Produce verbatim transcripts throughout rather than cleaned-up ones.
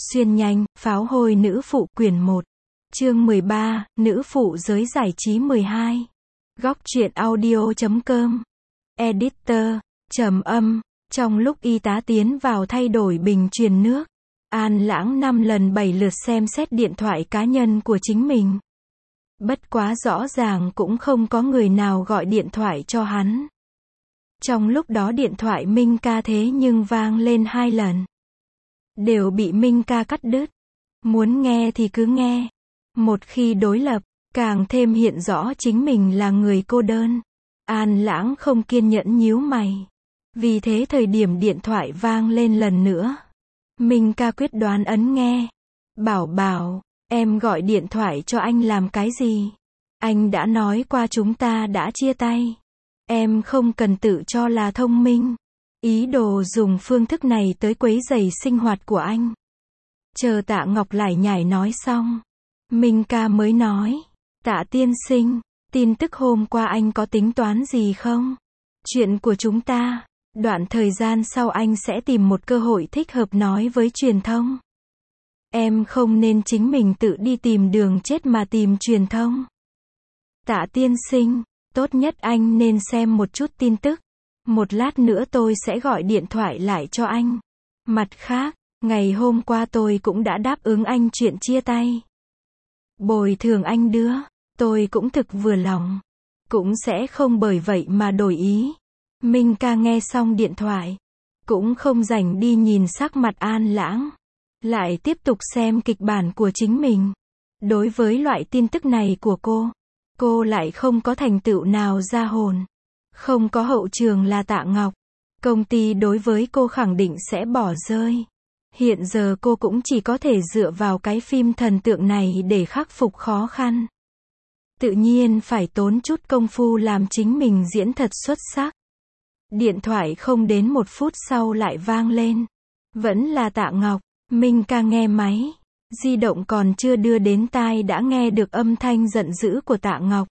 Xuyên nhanh, pháo hôi nữ phụ quyển một. Chương mười ba, nữ phụ giới giải trí mười hai. Góc truyện audio chấm com. Editor, trầm âm. Trong lúc y tá tiến vào thay đổi bình truyền nước, An Lãng năm lần bảy lượt xem xét điện thoại cá nhân của chính mình. Bất quá rõ ràng cũng không có người nào gọi điện thoại cho hắn. Trong lúc đó điện thoại Minh Ca thế nhưng vang lên hai lần. Đều bị Minh Ca cắt đứt. Muốn nghe thì cứ nghe. Một khi đối lập, càng thêm hiện rõ chính mình là người cô đơn. An Lãng không kiên nhẫn nhíu mày. Vì thế thời điểm điện thoại vang lên lần nữa, Minh Ca quyết đoán ấn nghe. Bảo bảo, em gọi điện thoại cho anh làm cái gì? Anh đã nói qua chúng ta đã chia tay. Em không cần tự cho là thông minh. Ý đồ dùng phương thức này tới quấy rầy sinh hoạt của anh. Chờ Tạ Ngọc lải nhải nói xong, Minh Ca mới nói, Tạ tiên sinh, tin tức hôm qua anh có tính toán gì không? Chuyện của chúng ta, đoạn thời gian sau anh sẽ tìm một cơ hội thích hợp nói với truyền thông. Em không nên chính mình tự đi tìm đường chết mà tìm truyền thông. Tạ tiên sinh, tốt nhất anh nên xem một chút tin tức. Một lát nữa tôi sẽ gọi điện thoại lại cho anh. Mặt khác, ngày hôm qua tôi cũng đã đáp ứng anh chuyện chia tay. Bồi thường anh đưa, tôi cũng thực vừa lòng. Cũng sẽ không bởi vậy mà đổi ý. Minh Ca nghe xong điện thoại, cũng không rảnh đi nhìn sắc mặt An Lãng. Lại tiếp tục xem kịch bản của chính mình. Đối với loại tin tức này của cô, cô lại không có thành tựu nào ra hồn. Không có hậu trường là Tạ Ngọc. Công ty đối với cô khẳng định sẽ bỏ rơi. Hiện giờ cô cũng chỉ có thể dựa vào cái phim thần tượng này để khắc phục khó khăn. Tự nhiên phải tốn chút công phu làm chính mình diễn thật xuất sắc. Điện thoại không đến một phút sau lại vang lên. Vẫn là Tạ Ngọc. Minh Ca nghe máy. Di động còn chưa đưa đến tai đã nghe được âm thanh giận dữ của Tạ Ngọc.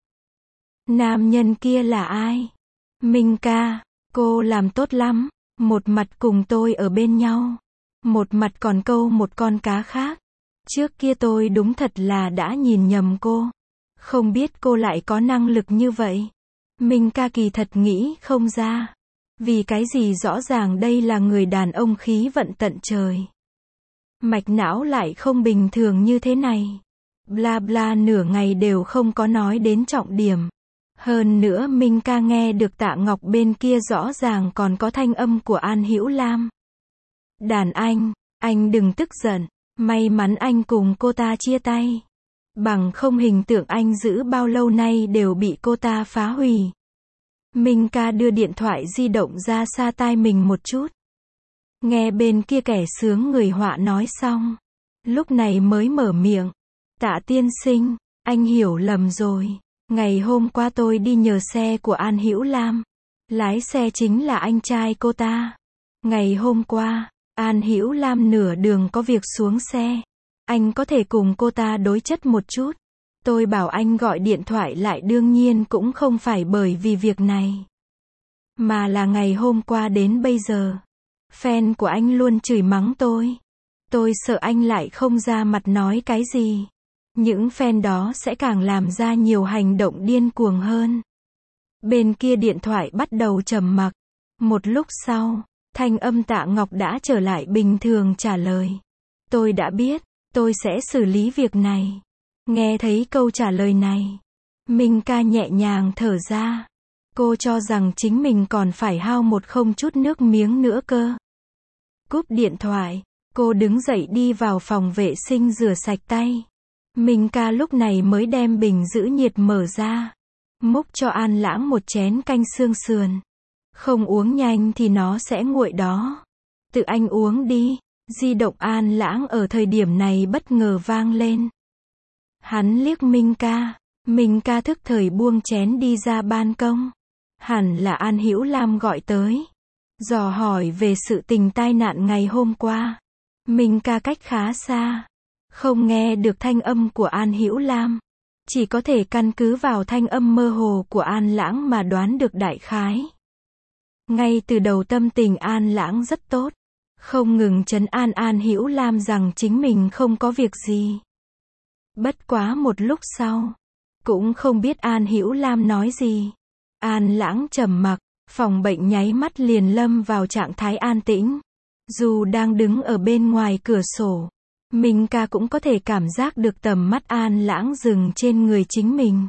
Nam nhân kia là ai? Minh Ca, cô làm tốt lắm. Một mặt cùng tôi ở bên nhau. Một mặt còn câu một con cá khác. Trước kia tôi đúng thật là đã nhìn nhầm cô. Không biết cô lại có năng lực như vậy. Minh Ca kỳ thật nghĩ không ra. Vì cái gì rõ ràng đây là người đàn ông khí vận tận trời. Mạch não lại không bình thường như thế này. Bla bla nửa ngày đều không có nói đến trọng điểm. Hơn nữa Minh Ca nghe được Tạ Ngọc bên kia rõ ràng còn có thanh âm của An Hữu Lam. Đàn anh, anh đừng tức giận. May mắn anh cùng cô ta chia tay. Bằng không hình tượng anh giữ bao lâu nay đều bị cô ta phá hủy. Minh Ca đưa điện thoại di động ra xa tai mình một chút. Nghe bên kia kẻ sướng người họa nói xong. Lúc này mới mở miệng. Tạ tiên sinh, anh hiểu lầm rồi. Ngày hôm qua tôi đi nhờ xe của An Hữu Lam. Lái xe chính là anh trai cô ta. Ngày hôm qua, An Hữu Lam nửa đường có việc xuống xe. Anh có thể cùng cô ta đối chất một chút. Tôi bảo anh gọi điện thoại lại đương nhiên cũng không phải bởi vì việc này. Mà là ngày hôm qua đến bây giờ. Fan của anh luôn chửi mắng tôi. Tôi sợ anh lại không ra mặt nói cái gì. Những fan đó sẽ càng làm ra nhiều hành động điên cuồng hơn. Bên kia điện thoại bắt đầu trầm mặc. Một lúc sau, thanh âm Tạ Ngọc đã trở lại bình thường trả lời. Tôi đã biết, tôi sẽ xử lý việc này. Nghe thấy câu trả lời này, Minh Ca nhẹ nhàng thở ra. Cô cho rằng chính mình còn phải hao một không chút nước miếng nữa cơ. Cúp điện thoại, cô đứng dậy đi vào phòng vệ sinh rửa sạch tay. Minh Ca lúc này mới đem bình giữ nhiệt mở ra. Múc cho An Lãng một chén canh xương sườn. Không uống nhanh thì nó sẽ nguội đó. Tự anh uống đi. Di động An Lãng ở thời điểm này bất ngờ vang lên. Hắn liếc Minh Ca. Minh Ca thức thời buông chén đi ra ban công. Hẳn là An Hữu Lam gọi tới. Dò hỏi về sự tình tai nạn ngày hôm qua. Minh Ca cách khá xa. Không nghe được thanh âm của An Hữu Lam. Chỉ có thể căn cứ vào thanh âm mơ hồ của An Lãng mà đoán được đại khái. Ngay từ đầu tâm tình An Lãng rất tốt. không ngừng trấn an An Hữu Lam rằng chính mình không có việc gì. Bất quá một lúc sau, cũng không biết An Hữu Lam nói gì. An Lãng trầm mặc, phòng bệnh nháy mắt liền lâm vào trạng thái an tĩnh. Dù đang đứng ở bên ngoài cửa sổ, Minh Ca cũng có thể cảm giác được tầm mắt An Lãng dừng trên người chính mình.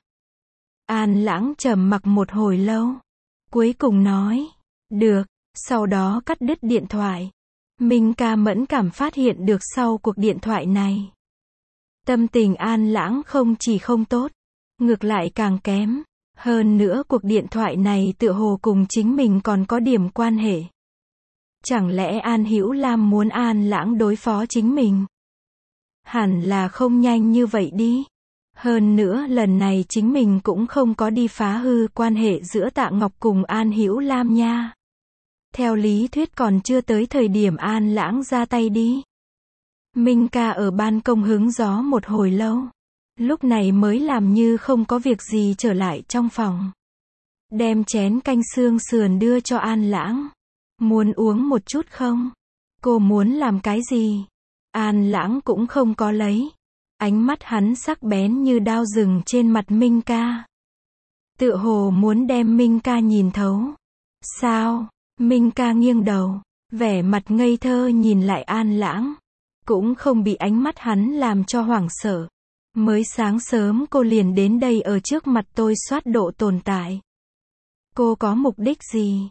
An Lãng trầm mặc một hồi lâu, cuối cùng nói, được, sau đó cắt đứt điện thoại. Minh Ca mẫn cảm phát hiện được sau cuộc điện thoại này, tâm tình An Lãng không chỉ không tốt, ngược lại càng kém. Hơn nữa cuộc điện thoại này tựa hồ cùng chính mình còn có điểm quan hệ. Chẳng lẽ An Hữu Lam muốn An Lãng đối phó chính mình? Hẳn là không nhanh như vậy đi. Hơn nữa lần này chính mình cũng không có đi phá hư quan hệ giữa Tạ Ngọc cùng An Hữu Lam nha. Theo lý thuyết còn chưa tới thời điểm An Lãng ra tay đi. Minh Ca ở ban công hứng gió một hồi lâu. Lúc này mới làm như không có việc gì trở lại trong phòng. Đem chén canh xương sườn đưa cho An Lãng. Muốn uống một chút không? Cô muốn làm cái gì? An Lãng cũng không có lấy. Ánh mắt hắn sắc bén như đao rừng trên mặt Minh Ca. Tựa hồ muốn đem Minh Ca nhìn thấu. Sao? Minh Ca nghiêng đầu, vẻ mặt ngây thơ nhìn lại An Lãng. Cũng không bị ánh mắt hắn làm cho hoảng sợ. Mới sáng sớm cô liền đến đây ở trước mặt tôi soát độ tồn tại. Cô có mục đích gì?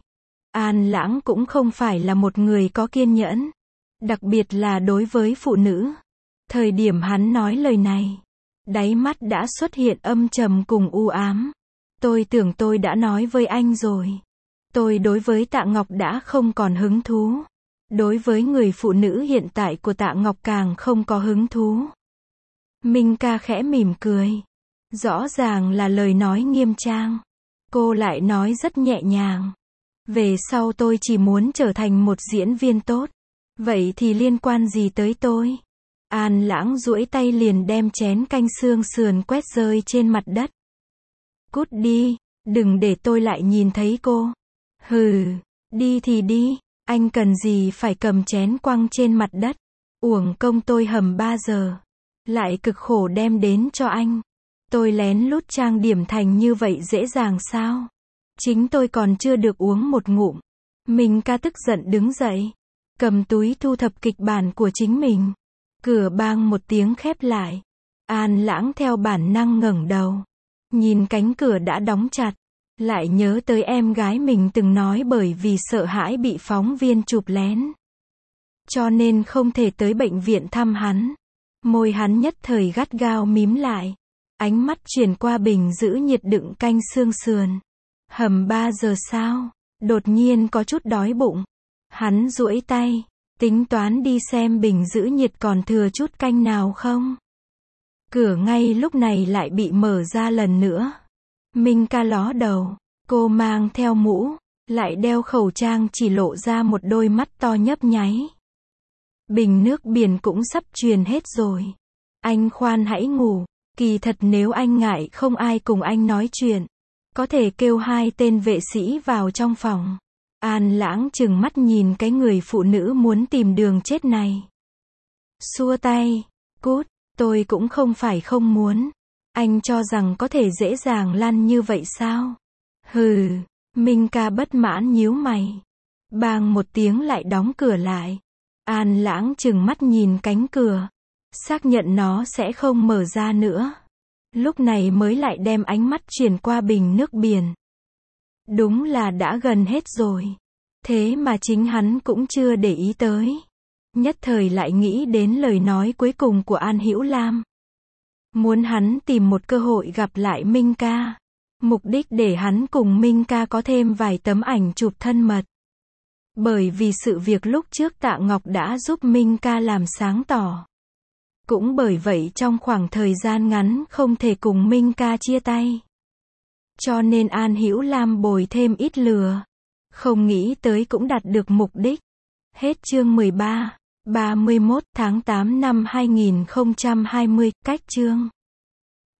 An Lãng cũng không phải là một người có kiên nhẫn. Đặc biệt là đối với phụ nữ. Thời điểm hắn nói lời này, đáy mắt đã xuất hiện âm trầm cùng u ám. Tôi tưởng tôi đã nói với anh rồi. Tôi đối với Tạ Ngọc đã không còn hứng thú. Đối với người phụ nữ hiện tại của Tạ Ngọc càng không có hứng thú. Minh Ca khẽ mỉm cười. Rõ ràng là lời nói nghiêm trang. Cô lại nói rất nhẹ nhàng. Về sau tôi chỉ muốn trở thành một diễn viên tốt. Vậy thì liên quan gì tới tôi? An Lãng duỗi tay liền đem chén canh xương sườn quét rơi trên mặt đất. Cút đi, đừng để tôi lại nhìn thấy cô. Hừ, đi thì đi, anh cần gì phải cầm chén quăng trên mặt đất. Uổng công tôi hầm ba giờ. Lại cực khổ đem đến cho anh. Tôi lén lút trang điểm thành như vậy dễ dàng sao? Chính tôi còn chưa được uống một ngụm. Minh Ca tức giận đứng dậy. Cầm túi thu thập kịch bản của chính mình. Cửa bang một tiếng khép lại. An Lãng theo bản năng ngẩng đầu. Nhìn cánh cửa đã đóng chặt. Lại nhớ tới em gái mình từng nói bởi vì sợ hãi bị phóng viên chụp lén. Cho nên không thể tới bệnh viện thăm hắn. Môi hắn nhất thời gắt gao mím lại. Ánh mắt chuyển qua bình giữ nhiệt đựng canh xương sườn. Hầm ba giờ sao? Đột nhiên có chút đói bụng. Hắn duỗi tay, tính toán đi xem bình giữ nhiệt còn thừa chút canh nào không. Cửa ngay lúc này lại bị mở ra lần nữa. Minh Ca ló đầu, cô mang theo mũ, lại đeo khẩu trang chỉ lộ ra một đôi mắt to nhấp nháy. Bình nước biển cũng sắp truyền hết rồi. Anh khoan hãy ngủ, kỳ thật nếu anh ngại không ai cùng anh nói chuyện, có thể kêu hai tên vệ sĩ vào trong phòng. An Lãng trừng mắt nhìn cái người phụ nữ muốn tìm đường chết này. Xua tay, cút, tôi cũng không phải không muốn. Anh cho rằng có thể dễ dàng lăn như vậy sao? Hừ, Minh Ca bất mãn nhíu mày. Bang một tiếng lại đóng cửa lại. An Lãng trừng mắt nhìn cánh cửa. Xác nhận nó sẽ không mở ra nữa. Lúc này mới lại đem ánh mắt chuyển qua bình nước biển. Đúng là đã gần hết rồi. Thế mà chính hắn cũng chưa để ý tới. Nhất thời lại nghĩ đến lời nói cuối cùng của An Hữu Lam. Muốn hắn tìm một cơ hội gặp lại Minh Ca. Mục đích để hắn cùng Minh Ca có thêm vài tấm ảnh chụp thân mật. Bởi vì sự việc lúc trước Tạ Ngọc đã giúp Minh Ca làm sáng tỏ. Cũng bởi vậy trong khoảng thời gian ngắn không thể cùng Minh Ca chia tay. Cho nên An Hữu Lam bồi thêm ít lừa. Không nghĩ tới cũng đạt được mục đích. Hết chương mười ba, ba mươi mốt tháng tám năm hai nghìn không trăm hai mươi, cách chương.